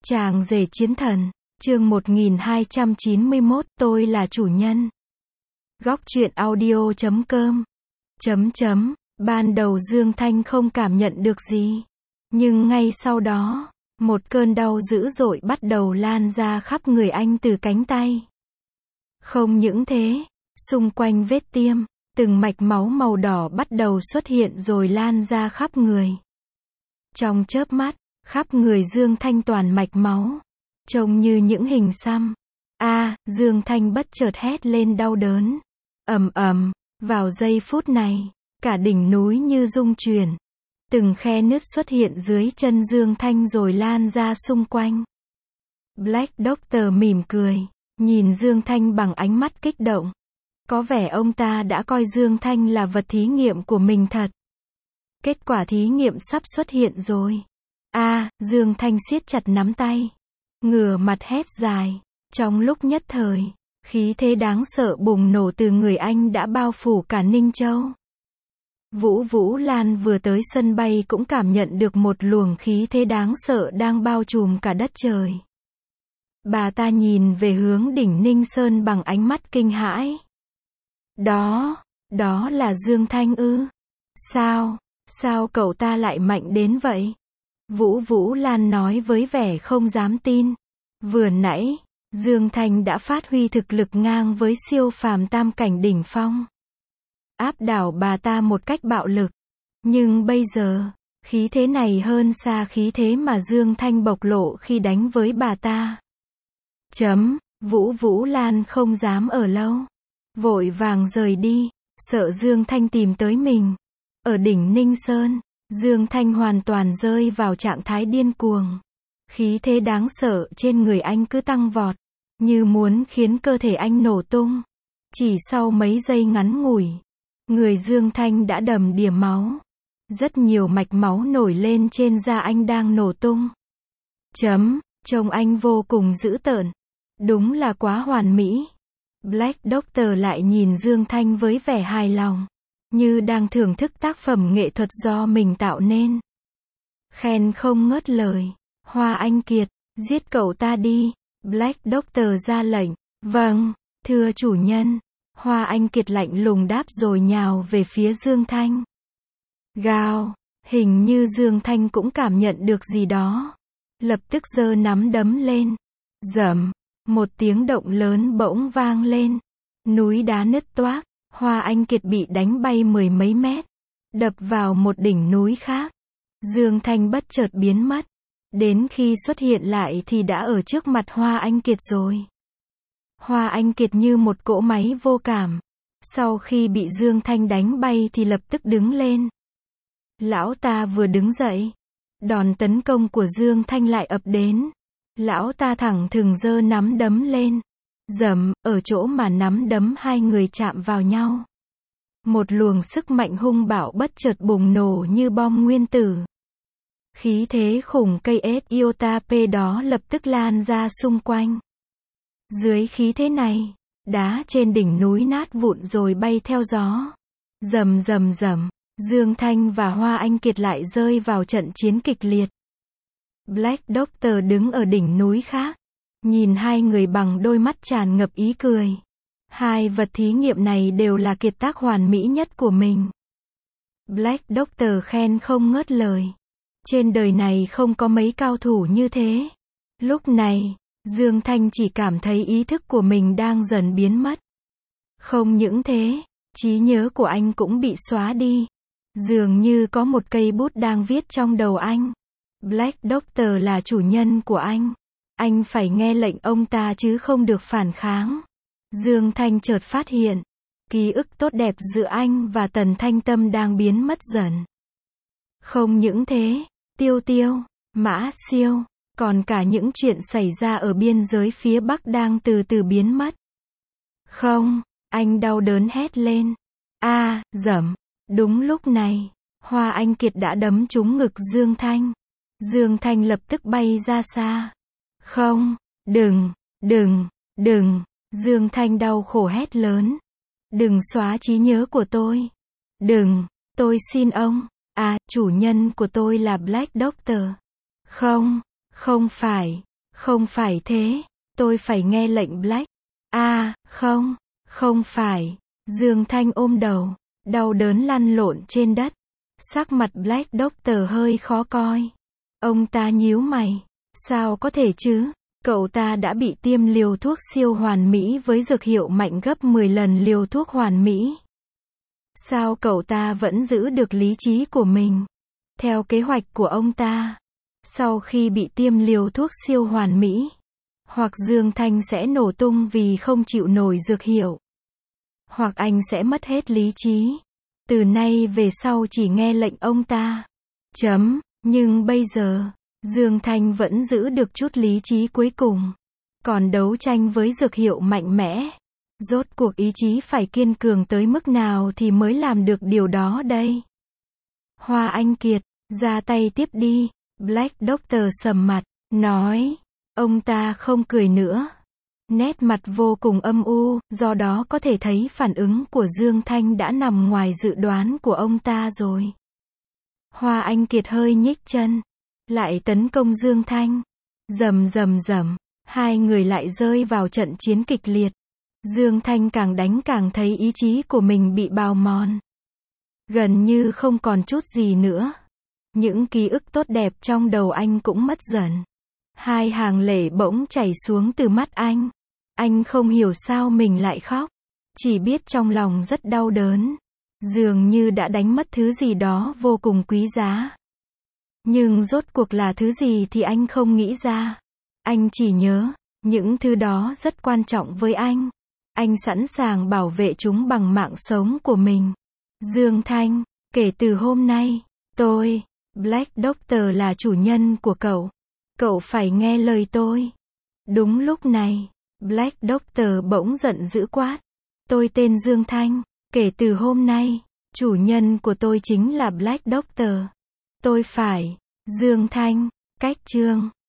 Chàng rể chiến thần, chương 1291, tôi là chủ nhân. Góc truyện audio.com. Ban đầu Dương Thanh không cảm nhận được gì. Nhưng ngay sau đó, một cơn đau dữ dội bắt đầu lan ra khắp người anh từ cánh tay. Không những thế, xung quanh vết tiêm, từng mạch máu màu đỏ bắt đầu xuất hiện rồi lan ra khắp người. Trong chớp mắt, khắp người Dương Thanh toàn mạch máu, trông như những hình xăm. Dương Thanh bất chợt hét lên đau đớn. Ầm ầm, vào giây phút này, cả đỉnh núi như rung chuyển. Từng khe nứt xuất hiện dưới chân Dương Thanh rồi lan ra xung quanh. Black Doctor mỉm cười, nhìn Dương Thanh bằng ánh mắt kích động. Có vẻ ông ta đã coi Dương Thanh là vật thí nghiệm của mình thật. Kết quả thí nghiệm sắp xuất hiện rồi. Dương Thanh siết chặt nắm tay, ngửa mặt hét dài. Trong lúc nhất thời, khí thế đáng sợ bùng nổ từ người anh đã bao phủ cả Ninh Châu. Vũ Lan vừa tới sân bay cũng cảm nhận được một luồng khí thế đáng sợ đang bao trùm cả đất trời. Bà ta nhìn về hướng đỉnh Ninh Sơn bằng ánh mắt kinh hãi. Đó là Dương Thanh ư? Sao cậu ta lại mạnh đến vậy? Vũ Lan nói với vẻ không dám tin. Vừa nãy, Dương Thanh đã phát huy thực lực ngang với siêu phàm tam cảnh đỉnh phong. Áp đảo bà ta một cách bạo lực. Nhưng bây giờ, khí thế này hơn xa khí thế mà Dương Thanh bộc lộ khi đánh với bà ta. Vũ Lan không dám ở lâu. Vội vàng rời đi, sợ Dương Thanh tìm tới mình. Ở đỉnh Ninh Sơn, Dương Thanh hoàn toàn rơi vào trạng thái điên cuồng. Khí thế đáng sợ trên người anh cứ tăng vọt, như muốn khiến cơ thể anh nổ tung. Chỉ sau mấy giây ngắn ngủi, người Dương Thanh đã đầm đìa máu. Rất nhiều mạch máu nổi lên trên da anh đang nổ tung. Trông anh vô cùng dữ tợn. Đúng là quá hoàn mỹ. Black Doctor lại nhìn Dương Thanh với vẻ hài lòng, như đang thưởng thức tác phẩm nghệ thuật do mình tạo nên. Khen không ngớt lời. Hoa Anh Kiệt, giết cậu ta đi. Black Doctor ra lệnh. Vâng, thưa chủ nhân. Hoa Anh Kiệt lạnh lùng đáp rồi nhào về phía Dương Thanh. Gào, hình như Dương Thanh cũng cảm nhận được gì đó. Lập tức giơ nắm đấm lên. Rầm, một tiếng động lớn bỗng vang lên. Núi đá nứt toác. Hoa Anh Kiệt bị đánh bay mười mấy mét, đập vào một đỉnh núi khác. Dương Thanh bất chợt biến mất. Đến khi xuất hiện lại thì đã ở trước mặt Hoa Anh Kiệt rồi. Hoa Anh Kiệt như một cỗ máy vô cảm. Sau khi bị Dương Thanh đánh bay thì lập tức đứng lên. Lão ta vừa đứng dậy, đòn tấn công của Dương Thanh lại ập đến. Lão ta thẳng thừng giơ nắm đấm lên. Rầm, ở chỗ mà nắm đấm hai người chạm vào nhau, một luồng sức mạnh hung bạo bất chợt bùng nổ như bom nguyên tử. Khí thế khủng cây iota P đó lập tức lan ra xung quanh. Dưới khí thế này, đá trên đỉnh núi nát vụn rồi bay theo gió. Rầm, Dương Thanh và Hoa Anh Kiệt lại rơi vào trận chiến kịch liệt. Black Doctor đứng ở đỉnh núi khác, nhìn hai người bằng đôi mắt tràn ngập ý cười. Hai vật thí nghiệm này đều là kiệt tác hoàn mỹ nhất của mình. Black Doctor khen không ngớt lời. Trên đời này không có mấy cao thủ như thế. Lúc này, Dương Thanh chỉ cảm thấy ý thức của mình đang dần biến mất. Không những thế, trí nhớ của anh cũng bị xóa đi. Dường như có một cây bút đang viết trong đầu anh. Black Doctor là chủ nhân của anh. Anh phải nghe lệnh ông ta chứ không được phản kháng. Dương Thanh chợt phát hiện, ký ức tốt đẹp giữa anh và Tần Thanh Tâm đang biến mất dần. Không những thế, Tiêu, Mã Siêu, còn cả những chuyện xảy ra ở biên giới phía Bắc đang từ từ biến mất. Không, anh đau đớn hét lên. Dầm. Đúng lúc này, Hoa Anh Kiệt đã đấm trúng ngực Dương Thanh. Dương Thanh lập tức bay ra xa. Không, đừng. Dương Thanh đau khổ hét lớn. Đừng xóa trí nhớ của tôi. Đừng, tôi xin ông. Chủ nhân của tôi là Black Doctor. Không phải. Không phải thế. Tôi phải nghe lệnh Black. Không. Không phải. Dương Thanh ôm đầu. Đau đớn lăn lộn trên đất. Sắc mặt Black Doctor hơi khó coi. Ông ta nhíu mày. Sao có thể chứ? Cậu ta đã bị tiêm liều thuốc siêu hoàn mỹ với dược hiệu mạnh gấp 10 lần liều thuốc hoàn mỹ. Sao cậu ta vẫn giữ được lý trí của mình? Theo kế hoạch của ông ta, sau khi bị tiêm liều thuốc siêu hoàn mỹ, hoặc Dương Thanh sẽ nổ tung vì không chịu nổi dược hiệu, hoặc anh sẽ mất hết lý trí. Từ nay về sau chỉ nghe lệnh ông ta. Nhưng bây giờ, Dương Thanh vẫn giữ được chút lý trí cuối cùng. Còn đấu tranh với dược hiệu mạnh mẽ. Rốt cuộc ý chí phải kiên cường tới mức nào thì mới làm được điều đó đây? Hoa Anh Kiệt, ra tay tiếp đi. Black Doctor sầm mặt, nói. Ông ta không cười nữa. Nét mặt vô cùng âm u, do đó có thể thấy phản ứng của Dương Thanh đã nằm ngoài dự đoán của ông ta rồi. Hoa Anh Kiệt hơi nhích chân, lại tấn công Dương Thanh. Rầm rầm rầm, hai người lại rơi vào trận chiến kịch liệt. Dương Thanh càng đánh càng thấy ý chí của mình bị bào mòn. Gần như không còn chút gì nữa. Những ký ức tốt đẹp trong đầu anh cũng mất dần. Hai hàng lệ bỗng chảy xuống từ mắt anh. Anh không hiểu sao mình lại khóc. Chỉ biết trong lòng rất đau đớn. Dường như đã đánh mất thứ gì đó vô cùng quý giá. Nhưng rốt cuộc là thứ gì thì anh không nghĩ ra. Anh chỉ nhớ, những thứ đó rất quan trọng với anh. Anh sẵn sàng bảo vệ chúng bằng mạng sống của mình. Dương Thanh, kể từ hôm nay, tôi, Black Doctor là chủ nhân của cậu. Cậu phải nghe lời tôi. Đúng lúc này, Black Doctor bỗng giận dữ quát. Tôi tên Dương Thanh, kể từ hôm nay, chủ nhân của tôi chính là Black Doctor. Tôi phải, Dương Thanh, cách chương.